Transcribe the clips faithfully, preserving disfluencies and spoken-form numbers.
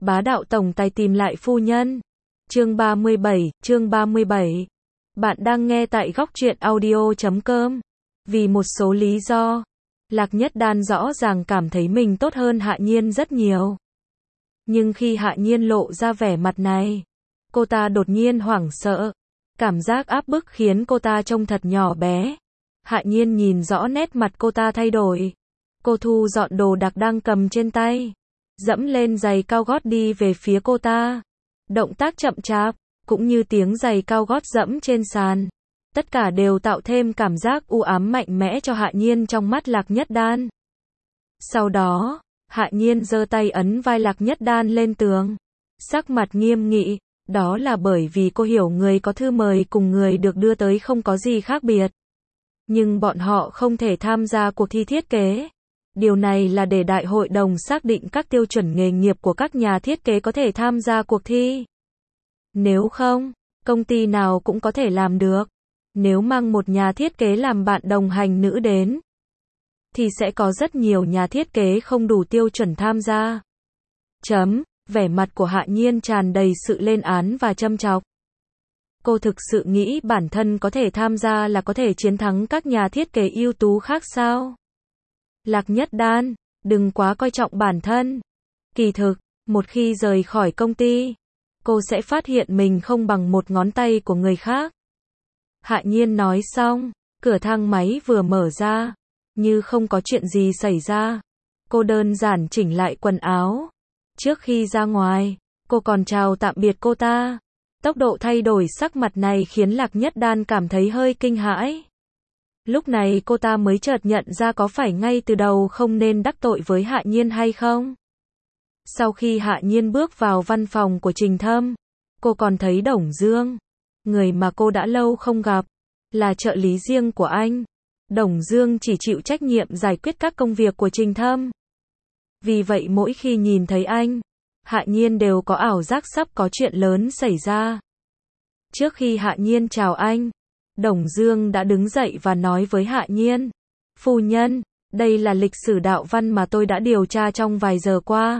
Bá đạo tổng tài tìm lại phu nhân. Chương ba mươi bảy, chương ba mươi bảy. Bạn đang nghe tại góc truyện audio chấm com. Vì một số lý do, Lạc Nhất Đan rõ ràng cảm thấy mình tốt hơn Hạ Nhiên rất nhiều. Nhưng khi Hạ Nhiên lộ ra vẻ mặt này, cô ta đột nhiên hoảng sợ. Cảm giác áp bức khiến cô ta trông thật nhỏ bé. Hạ Nhiên nhìn rõ nét mặt cô ta thay đổi. Cô thu dọn đồ đạc đang cầm trên tay, dẫm lên giày cao gót đi về phía cô ta. Động tác chậm chạp, cũng như tiếng giày cao gót dẫm trên sàn. Tất cả đều tạo thêm cảm giác u ám mạnh mẽ cho Hạ Nhiên trong mắt Lạc Nhất Đan. Sau đó, Hạ Nhiên giơ tay ấn vai Lạc Nhất Đan lên tường. Sắc mặt nghiêm nghị, đó là bởi vì cô hiểu người có thư mời cùng người được đưa tới không có gì khác biệt. Nhưng bọn họ không thể tham gia cuộc thi thiết kế. Điều này là để đại hội đồng xác định các tiêu chuẩn nghề nghiệp của các nhà thiết kế có thể tham gia cuộc thi. Nếu không, công ty nào cũng có thể làm được. Nếu mang một nhà thiết kế làm bạn đồng hành nữ đến, thì sẽ có rất nhiều nhà thiết kế không đủ tiêu chuẩn tham gia. Chấm, vẻ mặt của Hạ Nhiên tràn đầy sự lên án và châm chọc. Cô thực sự nghĩ bản thân có thể tham gia là có thể chiến thắng các nhà thiết kế ưu tú khác sao? Lạc Nhất Đan, đừng quá coi trọng bản thân. Kỳ thực, một khi rời khỏi công ty, cô sẽ phát hiện mình không bằng một ngón tay của người khác. Hạ Nhiên nói xong, cửa thang máy vừa mở ra, như không có chuyện gì xảy ra. Cô đơn giản chỉnh lại quần áo. Trước khi ra ngoài, cô còn chào tạm biệt cô ta. Tốc độ thay đổi sắc mặt này khiến Lạc Nhất Đan cảm thấy hơi kinh hãi. Lúc này cô ta mới chợt nhận ra có phải ngay từ đầu không nên đắc tội với Hạ Nhiên hay không. Sau khi Hạ Nhiên bước vào văn phòng của Trình Thâm, cô còn thấy Đồng Dương, người mà cô đã lâu không gặp, là trợ lý riêng của anh. Đồng Dương chỉ chịu trách nhiệm giải quyết các công việc của Trình Thâm. Vì vậy mỗi khi nhìn thấy anh, Hạ Nhiên đều có ảo giác sắp có chuyện lớn xảy ra. Trước khi Hạ Nhiên chào anh, Đồng Dương đã đứng dậy và nói với Hạ Nhiên, phu nhân, đây là lịch sử đạo văn mà tôi đã điều tra trong vài giờ qua.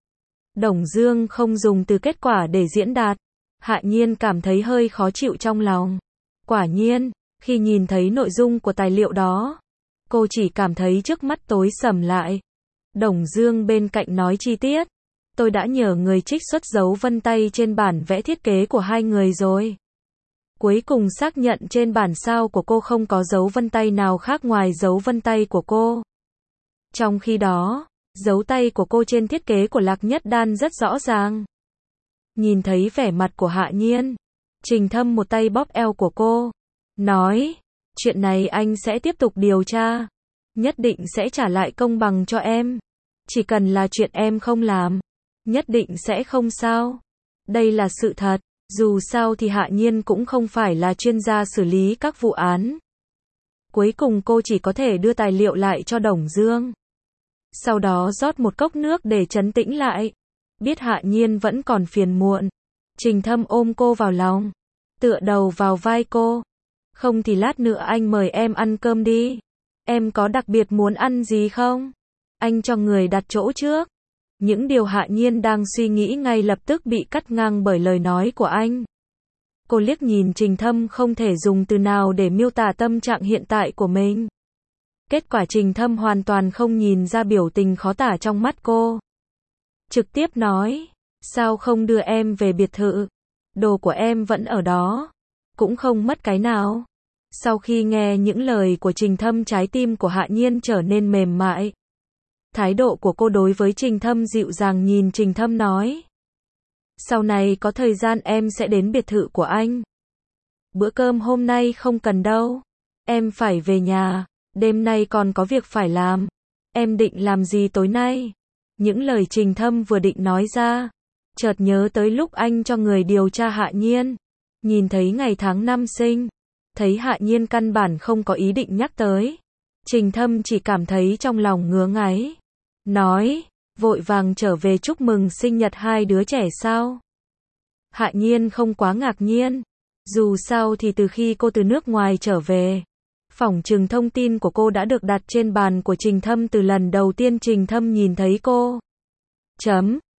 Đồng Dương không dùng từ kết quả để diễn đạt. Hạ Nhiên cảm thấy hơi khó chịu trong lòng. Quả nhiên, khi nhìn thấy nội dung của tài liệu đó, cô chỉ cảm thấy trước mắt tối sầm lại. Đồng Dương bên cạnh nói chi tiết, tôi đã nhờ người trích xuất dấu vân tay trên bản vẽ thiết kế của hai người rồi. Cuối cùng xác nhận trên bản sao của cô không có dấu vân tay nào khác ngoài dấu vân tay của cô. Trong khi đó, dấu tay của cô trên thiết kế của Lạc Nhất Đan rất rõ ràng. Nhìn thấy vẻ mặt của Hạ Nhiên, Trình Thâm một tay bóp eo của cô, nói, chuyện này anh sẽ tiếp tục điều tra, nhất định sẽ trả lại công bằng cho em. Chỉ cần là chuyện em không làm, nhất định sẽ không sao. Đây là sự thật, dù sao thì Hạ Nhiên cũng không phải là chuyên gia xử lý các vụ án. Cuối cùng cô chỉ có thể đưa tài liệu lại cho Đồng Dương. Sau đó rót một cốc nước để trấn tĩnh lại. Biết Hạ Nhiên vẫn còn phiền muộn, Trình Thâm ôm cô vào lòng, tựa đầu vào vai cô. Không thì lát nữa anh mời em ăn cơm đi. Em có đặc biệt muốn ăn gì không? Anh cho người đặt chỗ trước. Những điều Hạ Nhiên đang suy nghĩ ngay lập tức bị cắt ngang bởi lời nói của anh. Cô liếc nhìn Trình Thâm không thể dùng từ nào để miêu tả tâm trạng hiện tại của mình. Kết quả Trình Thâm hoàn toàn không nhìn ra biểu tình khó tả trong mắt cô. Trực tiếp nói, sao không đưa em về biệt thự? Đồ của em vẫn ở đó, cũng không mất cái nào. Sau khi nghe những lời của Trình Thâm, trái tim của Hạ Nhiên trở nên mềm mại. Thái độ của cô đối với Trình Thâm dịu dàng, nhìn Trình Thâm nói, sau này có thời gian em sẽ đến biệt thự của anh. Bữa cơm hôm nay không cần đâu. Em phải về nhà, đêm nay còn có việc phải làm. Em định làm gì tối nay? Những lời Trình Thâm vừa định nói ra, chợt nhớ tới lúc anh cho người điều tra Hạ Nhiên. Nhìn thấy ngày tháng năm sinh, thấy Hạ Nhiên căn bản không có ý định nhắc tới. Trình Thâm chỉ cảm thấy trong lòng ngứa ngáy. Nói, vội vàng trở về chúc mừng sinh nhật hai đứa trẻ sao? Hạ Nhiên không quá ngạc nhiên. Dù sao thì từ khi cô từ nước ngoài trở về, phỏng chừng thông tin của cô đã được đặt trên bàn của Trình Thâm từ lần đầu tiên Trình Thâm nhìn thấy cô. Chấm,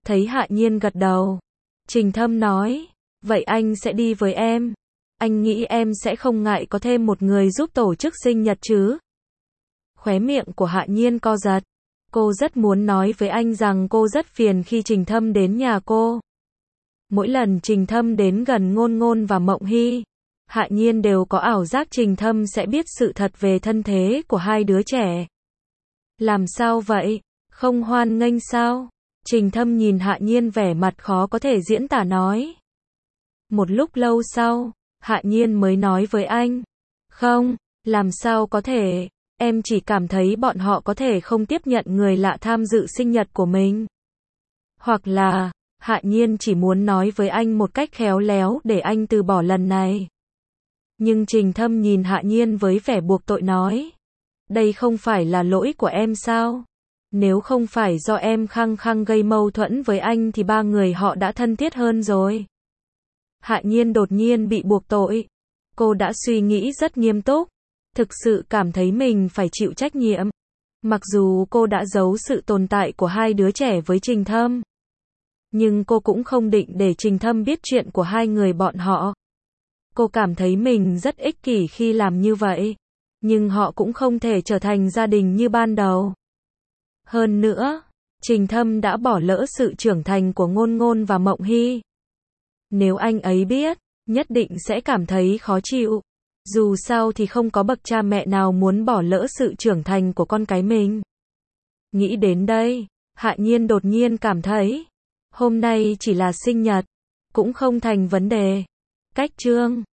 Thấy Hạ Nhiên gật đầu, Trình Thâm nói, vậy anh sẽ đi với em. Anh nghĩ em sẽ không ngại có thêm một người giúp tổ chức sinh nhật chứ. Khóe miệng của Hạ Nhiên co giật. Cô rất muốn nói với anh rằng cô rất phiền khi Trình Thâm đến nhà cô. Mỗi lần Trình Thâm đến gần Ngôn Ngôn và Mộng Hy, Hạ Nhiên đều có ảo giác Trình Thâm sẽ biết sự thật về thân thế của hai đứa trẻ. Làm sao vậy? Không hoan nghênh sao? Trình Thâm nhìn Hạ Nhiên vẻ mặt khó có thể diễn tả nói. Một lúc lâu sau, Hạ Nhiên mới nói với anh. Không, làm sao có thể, em chỉ cảm thấy bọn họ có thể không tiếp nhận người lạ tham dự sinh nhật của mình. Hoặc là, Hạ Nhiên chỉ muốn nói với anh một cách khéo léo để anh từ bỏ lần này. Nhưng Trình Thâm nhìn Hạ Nhiên với vẻ buộc tội nói. Đây không phải là lỗi của em sao? Nếu không phải do em khăng khăng gây mâu thuẫn với anh thì ba người họ đã thân thiết hơn rồi. Hạ Nhiên đột nhiên bị buộc tội. Cô đã suy nghĩ rất nghiêm túc. Thực sự cảm thấy mình phải chịu trách nhiệm. Mặc dù cô đã giấu sự tồn tại của hai đứa trẻ với Trình Thâm. Nhưng cô cũng không định để Trình Thâm biết chuyện của hai người bọn họ. Cô cảm thấy mình rất ích kỷ khi làm như vậy. Nhưng họ cũng không thể trở thành gia đình như ban đầu. Hơn nữa, Trình Thâm đã bỏ lỡ sự trưởng thành của Ngôn Ngôn và Mộng Hy. Nếu anh ấy biết, nhất định sẽ cảm thấy khó chịu. Dù sao thì không có bậc cha mẹ nào muốn bỏ lỡ sự trưởng thành của con cái mình. Nghĩ đến đây, Hạ Nhiên đột nhiên cảm thấy, hôm nay chỉ là sinh nhật, cũng không thành vấn đề. Cách chương